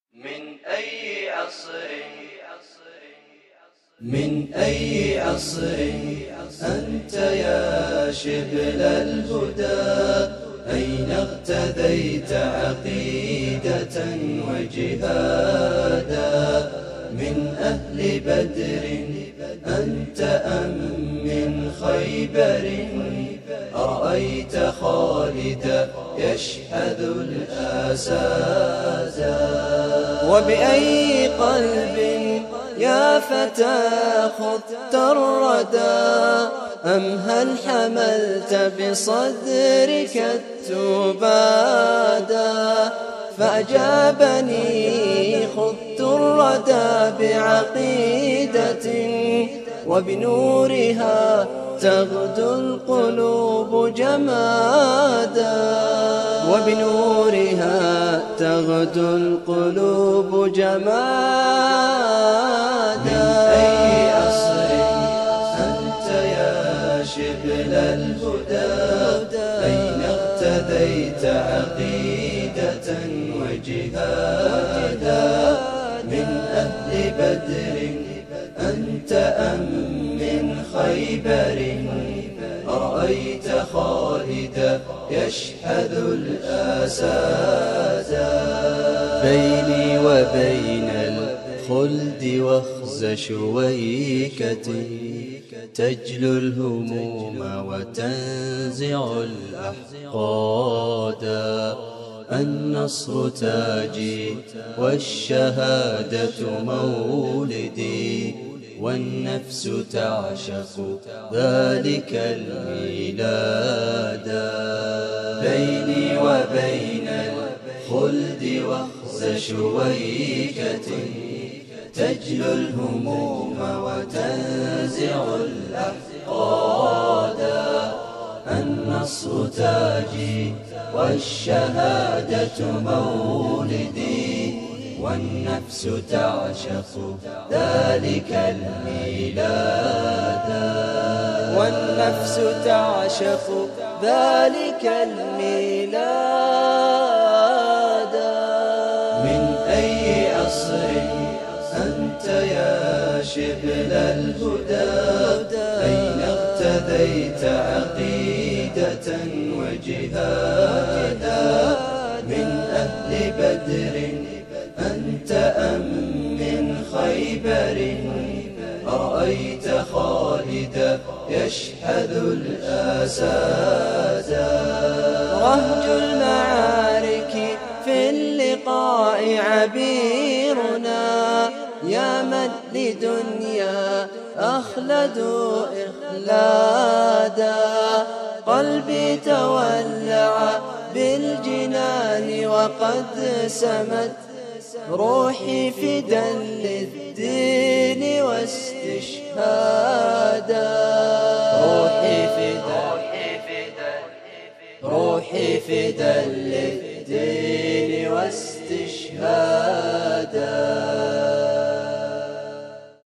من أي عصر أنت يا شبل الهدى؟ أين اغتديت عقيدة وجهادا؟ من أهل بدر أنت أم من خيبر؟ أرأيت خالدا يشحذ الأسادا؟ وبأي قلب يا فتى خضت الردى؟ أم هل حملت بصدرك التبادا؟ فأجابني خضت الردى بعقيدة وبنورها تغدو القلوب جمادا، وبنورها تغدو القلوب جمادا. من أي عصر أنت يا شبل الهدى؟ أين اغتديت عقيدة وجهادا؟ من أهل بدر أنت أم من خيبر؟ أرأيت خالدا يشحذ الأسادا؟ بيني وبين الخلد وخز شويكة تجلو الهموم وتنزع الأحقادا. النصر تاجي والشهادة مولدي، والنفس تعشق ذلك الميلادا. بيني وبين الخلد وخز شويكة تجلو الهموم وتنزع الأحقادا. النصر تاجي والشهادة مولدي، والنفس تعشق ذلك الميلادا. والنفس تعشق ذلك الميلادا. من أي عصر أنت يا شبل الهدى؟ أين اغتديت عقيدة وجهادا؟ من أهل بدر أنت أم من خيبر؟ أرأيت خالدا يشحذ الأسادا؟ رهج المعارك في اللقاء عبيرنا، يا من لدنيا أخلدوا إخلادا. قلبي تولع بالجنان وقد سمت روحي فدا للدين واستشهادا. روحي فدا للدين واستشهادا.